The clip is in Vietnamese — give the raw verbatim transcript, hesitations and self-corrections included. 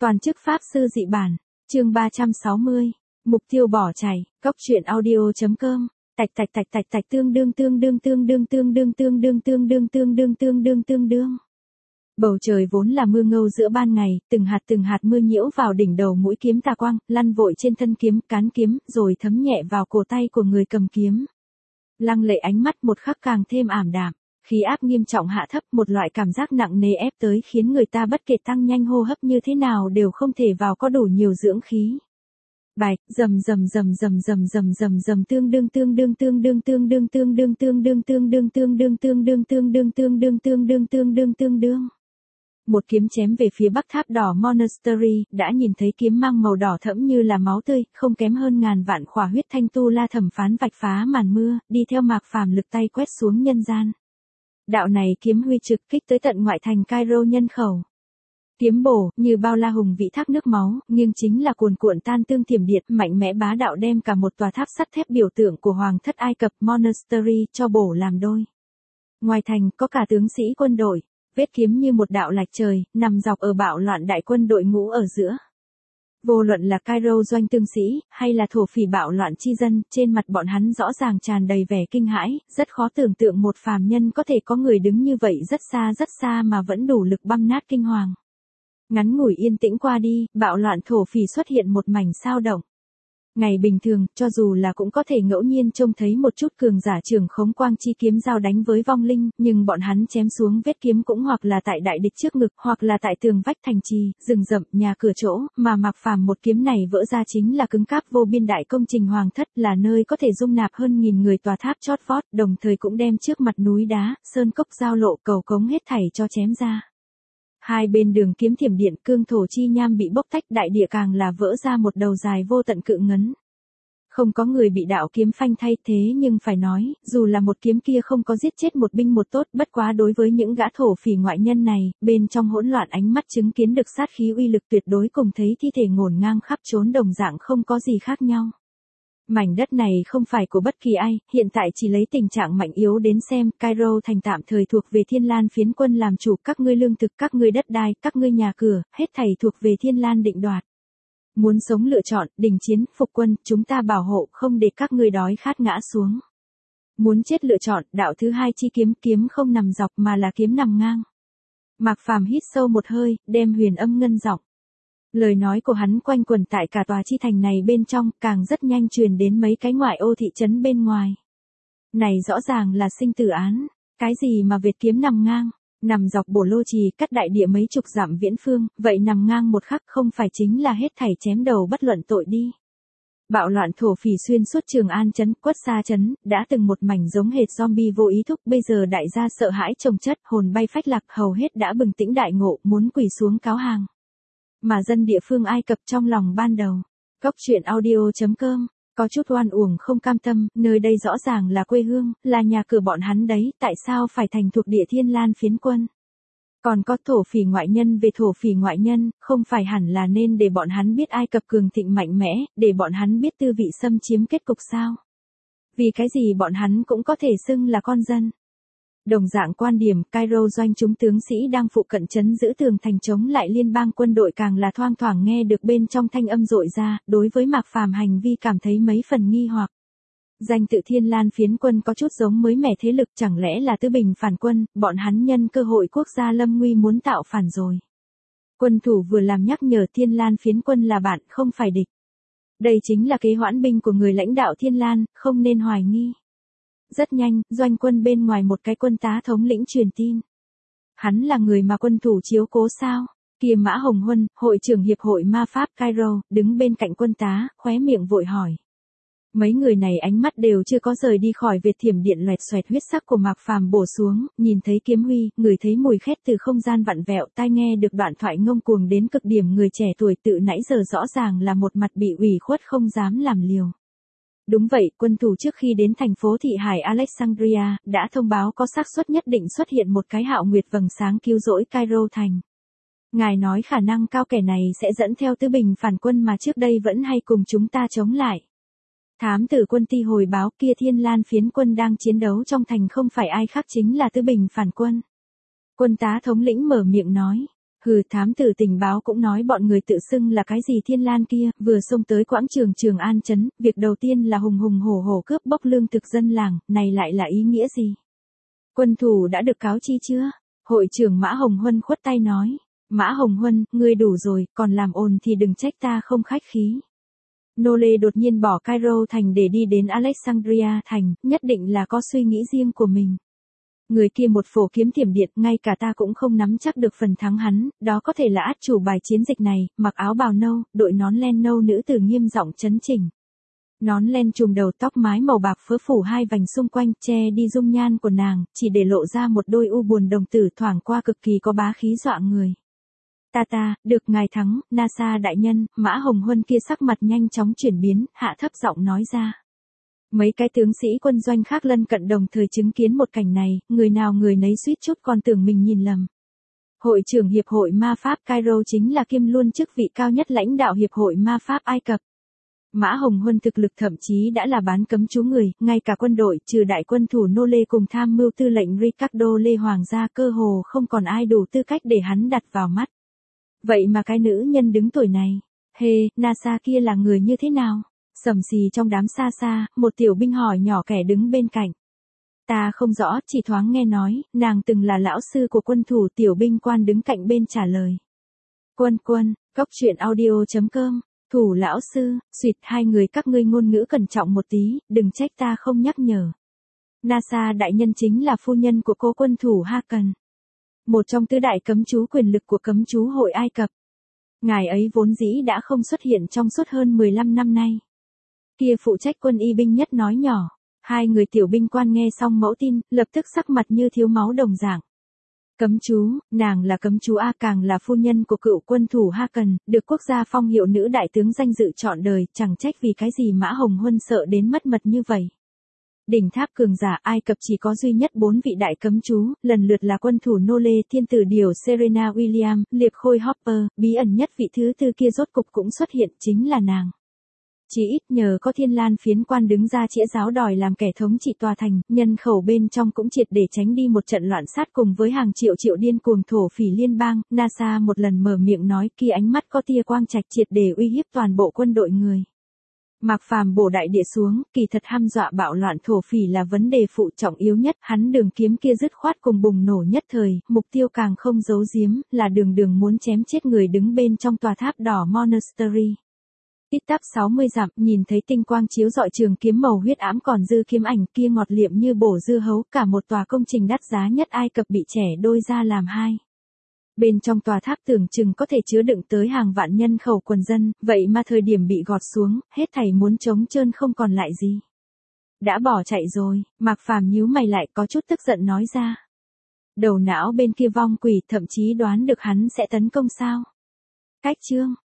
Toàn chức pháp sư dị bản, chương ba trăm sáu mươi, mục tiêu bỏ chạy, cốc truyện audio.com, tạch tạch tạch tạch tạch tương đương tương đương tương đương tương đương tương đương tương đương tương đương tương đương tương đương. Bầu trời vốn là mưa ngâu giữa ban ngày, từng hạt từng hạt mưa nhiễu vào đỉnh đầu mũi kiếm tà quang, lăn vội trên thân kiếm, cán kiếm, rồi thấm nhẹ vào cổ tay của người cầm kiếm. Lăng Lệ ánh mắt một khắc càng thêm ảm đạm, khí áp nghiêm trọng hạ thấp, một loại cảm giác nặng nề ép tới khiến người ta bất kể tăng nhanh hô hấp như thế nào đều không thể vào có đủ nhiều dưỡng khí. Bạch, rầm rầm rầm rầm rầm rầm rầm rầm tương đương tương đương tương đương tương đương tương đương tương đương tương đương tương đương tương đương tương đương tương đương tương đương tương đương tương đương. Một kiếm chém về phía bắc tháp đỏ Monastery, đã nhìn thấy kiếm mang màu đỏ thẫm như là máu tươi, không kém hơn ngàn vạn khỏa huyết thanh tu la thẩm phán vạch phá màn mưa, đi theo Mạc Phàm lực tay quét xuống nhân gian. Đạo này kiếm huy trực kích tới tận ngoại thành Cairo nhân khẩu. Kiếm bổ, như bao la hùng vĩ thác nước máu, nhưng chính là cuồn cuộn tan tương thiểm điện, mạnh mẽ bá đạo đem cả một tòa tháp sắt thép biểu tượng của Hoàng thất Ai Cập Monastery cho bổ làm đôi. Ngoài thành, có cả tướng sĩ quân đội, vết kiếm như một đạo lạch trời, nằm dọc ở bạo loạn đại quân đội ngũ ở giữa. Vô luận là Cairo doanh tướng sĩ, hay là thổ phỉ bạo loạn chi dân, trên mặt bọn hắn rõ ràng tràn đầy vẻ kinh hãi, rất khó tưởng tượng một phàm nhân có thể có người đứng như vậy rất xa rất xa mà vẫn đủ lực băm nát kinh hoàng. Ngắn ngủi yên tĩnh qua đi, bạo loạn thổ phỉ xuất hiện một mảnh sao động. Ngày bình thường, cho dù là cũng có thể ngẫu nhiên trông thấy một chút cường giả trường khống quang chi kiếm giao đánh với vong linh, nhưng bọn hắn chém xuống vết kiếm cũng hoặc là tại đại địch trước ngực, hoặc là tại tường vách thành trì, rừng rậm, nhà cửa chỗ, mà Mạc Phàm một kiếm này vỡ ra chính là cứng cáp vô biên đại công trình hoàng thất, là nơi có thể dung nạp hơn nghìn người tòa tháp chót vót, đồng thời cũng đem trước mặt núi đá, sơn cốc giao lộ, cầu cống hết thảy cho chém ra. Hai bên đường kiếm thiểm điện, cương thổ chi nham bị bốc tách, đại địa càng là vỡ ra một đầu dài vô tận cự ngấn. Không có người bị đạo kiếm phanh thay thế, nhưng phải nói, dù là một kiếm kia không có giết chết một binh một tốt, bất quá đối với những gã thổ phỉ ngoại nhân này, bên trong hỗn loạn ánh mắt chứng kiến được sát khí uy lực tuyệt đối cùng thấy thi thể ngổn ngang khắp trốn đồng dạng không có gì khác nhau. Mảnh đất này không phải của bất kỳ ai, hiện tại chỉ lấy tình trạng mạnh yếu đến xem, Cairo thành tạm thời thuộc về Thiên Lan phiến quân làm chủ, các ngươi lương thực, các ngươi đất đai, các ngươi nhà cửa, hết thảy thuộc về Thiên Lan định đoạt. Muốn sống lựa chọn, đình chiến, phục quân, chúng ta bảo hộ, không để các ngươi đói khát ngã xuống. Muốn chết lựa chọn, đạo thứ hai chi kiếm, kiếm không nằm dọc mà là kiếm nằm ngang. Mạc Phàm hít sâu một hơi, đem huyền âm ngân giọng. Lời nói của hắn quanh quẩn tại cả tòa chi thành này bên trong, càng rất nhanh truyền đến mấy cái ngoại ô thị trấn bên ngoài. Này rõ ràng là sinh tử án, cái gì mà Việt kiếm nằm ngang, nằm dọc bổ lô trì, cắt đại địa mấy chục dặm viễn phương, vậy nằm ngang một khắc không phải chính là hết thảy chém đầu bất luận tội đi. Bạo loạn thổ phỉ xuyên suốt Trường An trấn, Quất Sa trấn, đã từng một mảnh giống hệt zombie vô ý thức, bây giờ đại gia sợ hãi chồng chất, hồn bay phách lạc, hầu hết đã bừng tỉnh đại ngộ, muốn quỳ xuống cáo hàng. Mà dân địa phương Ai Cập trong lòng ban đầu. Cốc truyện audio.com, có chút oan uổng không cam tâm, nơi đây rõ ràng là quê hương, là nhà cửa bọn hắn đấy, tại sao phải thành thuộc địa Thiên Lan phiến quân? Còn có thổ phỉ ngoại nhân về thổ phỉ ngoại nhân, không phải hẳn là nên để bọn hắn biết Ai Cập cường thịnh mạnh mẽ, để bọn hắn biết tư vị xâm chiếm kết cục sao? Vì cái gì bọn hắn cũng có thể xưng là con dân? Đồng dạng quan điểm, Cairo doanh chúng tướng sĩ đang phụ cận trấn giữ tường thành chống lại liên bang quân đội càng là thoang thoảng nghe được bên trong thanh âm rội ra, đối với Mạc Phàm hành vi cảm thấy mấy phần nghi hoặc. Danh tự Thiên Lan phiến quân có chút giống mới mẻ thế lực, chẳng lẽ là Tư Bình phản quân, bọn hắn nhân cơ hội quốc gia lâm nguy muốn tạo phản rồi. Quân thủ vừa làm nhắc nhở Thiên Lan phiến quân là bạn, không phải địch. Đây chính là kế hoãn binh của người lãnh đạo Thiên Lan, không nên hoài nghi. Rất nhanh, doanh quân bên ngoài một cái quân tá thống lĩnh truyền tin. Hắn là người mà quân thủ chiếu cố sao? Kia Mã Hồng Huân, hội trưởng hiệp hội ma pháp Cairo, đứng bên cạnh quân tá, khóe miệng vội hỏi. Mấy người này ánh mắt đều chưa có rời đi khỏi Việt thiểm điện loẹt xoẹt huyết sắc của Mạc Phàm bổ xuống, nhìn thấy kiếm huy, ngửi thấy mùi khét từ không gian vặn vẹo, tai nghe được đoạn thoại ngông cuồng đến cực điểm người trẻ tuổi tự nãy giờ rõ ràng là một mặt bị ủy khuất không dám làm liều. Đúng vậy, quân thủ trước khi đến thành phố thị hải Alexandria, đã thông báo có xác suất nhất định xuất hiện một cái hạo nguyệt vầng sáng cứu rỗi Cairo thành. Ngài nói khả năng cao kẻ này sẽ dẫn theo Tư Bình phản quân mà trước đây vẫn hay cùng chúng ta chống lại. Thám tử quân ty hồi báo kia Thiên Lan phiến quân đang chiến đấu trong thành không phải ai khác chính là Tư Bình phản quân. Quân tá thống lĩnh mở miệng nói. Hừ, thám tử tình báo cũng nói bọn người tự xưng là cái gì Thiên Lan kia, vừa xông tới quãng trường Trường An trấn, việc đầu tiên là hùng hùng hổ hổ cướp bóc lương thực dân làng, này lại là ý nghĩa gì? Quân thủ đã được cáo chi chưa? Hội trưởng Mã Hồng Huân khuất tay nói. Mã Hồng Huân, ngươi đủ rồi, còn làm ồn thì đừng trách ta không khách khí. Nô lê đột nhiên bỏ Cairo thành để đi đến Alexandria thành, nhất định là có suy nghĩ riêng của mình. Người kia một phổ kiếm tiềm điện, ngay cả ta cũng không nắm chắc được phần thắng hắn, đó có thể là át chủ bài chiến dịch này, mặc áo bào nâu, đội nón len nâu nữ tử nghiêm giọng chấn chỉnh. Nón len trùm đầu tóc mái màu bạc phớ phủ hai vành xung quanh, che đi dung nhan của nàng, chỉ để lộ ra một đôi u buồn đồng tử thoảng qua cực kỳ có bá khí dọa người. Ta ta, được ngài thắng, NASA đại nhân, Mã Hồng Huân kia sắc mặt nhanh chóng chuyển biến, hạ thấp giọng nói ra. Mấy cái tướng sĩ quân doanh khác lân cận đồng thời chứng kiến một cảnh này, người nào người nấy suýt chút còn tưởng mình nhìn lầm. Hội trưởng Hiệp hội Ma Pháp Cairo chính là kiêm luôn chức vị cao nhất lãnh đạo Hiệp hội Ma Pháp Ai Cập. Mã Hồng Huân thực lực thậm chí đã là bán cấm chú người, ngay cả quân đội, trừ đại quân thủ nô lê cùng tham mưu tư lệnh Ricardo Lê Hoàng gia cơ hồ không còn ai đủ tư cách để hắn đặt vào mắt. Vậy mà cái nữ nhân đứng tuổi này, hê, NASA kia là người như thế nào? Sầm xì trong đám xa xa, một tiểu binh hỏi nhỏ kẻ đứng bên cạnh. Ta không rõ, chỉ thoáng nghe nói, nàng từng là lão sư của quân thủ, tiểu binh quan đứng cạnh bên trả lời. Quân quân, góc truyện audio chấm com, thủ lão sư, xuyệt hai người các ngươi ngôn ngữ cẩn trọng một tí, đừng trách ta không nhắc nhở. NASA đại nhân chính là phu nhân của cố quân thủ Hakan. Một trong tứ đại cấm chú quyền lực của cấm chú hội Ai Cập. Ngài ấy vốn dĩ đã không xuất hiện trong suốt hơn mười lăm năm nay. Kia phụ trách quân y binh nhất nói nhỏ. Hai người tiểu binh quan nghe xong mẫu tin, lập tức sắc mặt như thiếu máu đồng dạng. Cấm chú, nàng là cấm chú A, càng là phu nhân của cựu quân thủ Hakan, được quốc gia phong hiệu nữ đại tướng danh dự trọn đời, chẳng trách vì cái gì Mã Hồng Huân sợ đến mất mật như vậy. Đỉnh tháp cường giả Ai Cập chỉ có duy nhất bốn vị đại cấm chú, lần lượt là quân thủ nô lê, thiên tử điều Serena Williams, liệp khôi Hopper, bí ẩn nhất vị thứ tư kia rốt cục cũng xuất hiện, chính là nàng. Chỉ ít nhờ có Thiên Lan phiến quan đứng ra chĩa giáo đòi làm kẻ thống trị tòa thành, nhân khẩu bên trong cũng triệt để tránh đi một trận loạn sát cùng với hàng triệu triệu điên cuồng thổ phỉ liên bang. NASA một lần mở miệng nói, kia ánh mắt có tia quang trạch, triệt để uy hiếp toàn bộ quân đội người. Mạc Phàm bổ đại địa xuống, kỳ thật hăm dọa bạo loạn thổ phỉ là vấn đề phụ trọng yếu nhất, hắn đường kiếm kia dứt khoát cùng bùng nổ nhất thời, mục tiêu càng không giấu giếm, là đường đường muốn chém chết người đứng bên trong tòa tháp đỏ Monastery. Tít tắp sáu mươi dặm, nhìn thấy tinh quang chiếu rọi trường kiếm màu huyết ám còn dư kiếm ảnh kia ngọt liệm như bổ dưa hấu, cả một tòa công trình đắt giá nhất Ai Cập bị chẻ đôi ra làm hai. Bên trong tòa tháp tưởng chừng có thể chứa đựng tới hàng vạn nhân khẩu quần dân, vậy mà thời điểm bị gọt xuống, hết thảy muốn trống trơn không còn lại gì. Đã bỏ chạy rồi, Mạc Phàm nhíu mày lại có chút tức giận nói ra. Đầu não bên kia vong quỷ thậm chí đoán được hắn sẽ tấn công sao. Cách chương.